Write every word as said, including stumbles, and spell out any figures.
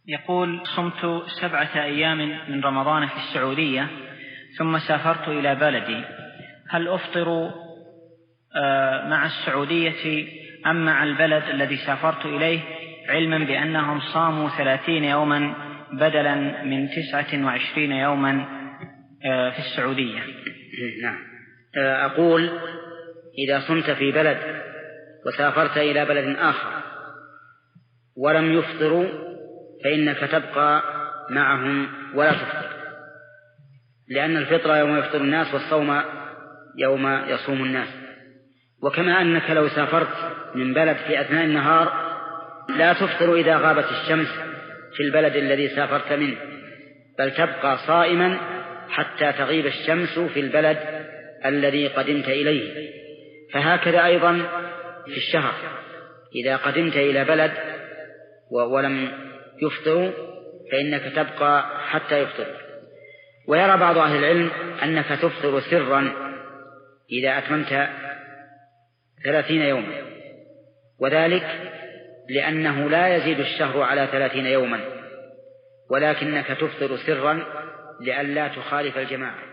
يقول: صمت سبعة أيام من رمضان في السعودية ثم سافرت إلى بلدي، هل أفطر مع السعودية أم مع البلد الذي سافرت إليه، علما بأنهم صاموا ثلاثين يوما بدلا من تسعة وعشرين يوما في السعودية؟ نعم. أقول: إذا صمت في بلد وسافرت إلى بلد آخر ولم يفطروا فإنك تبقى معهم ولا تفطر، لأن الفطر يوم يفطر الناس والصوم يوم يصوم الناس. وكما أنك لو سافرت من بلد في أثناء النهار لا تفطر إذا غابت الشمس في البلد الذي سافرت منه، بل تبقى صائما حتى تغيب الشمس في البلد الذي قدمت إليه. فهكذا أيضا في الشهر، إذا قدمت إلى بلد ولم يفطروا فإنك تبقى حتى يفطروا. ويرى بعض أهل العلم أنك تفطر سرا إذا أتممت ثلاثين يوما، وذلك لأنه لا يزيد الشهر على ثلاثين يوما، ولكنك تفطر سرا لئلا تخالف الجماعة.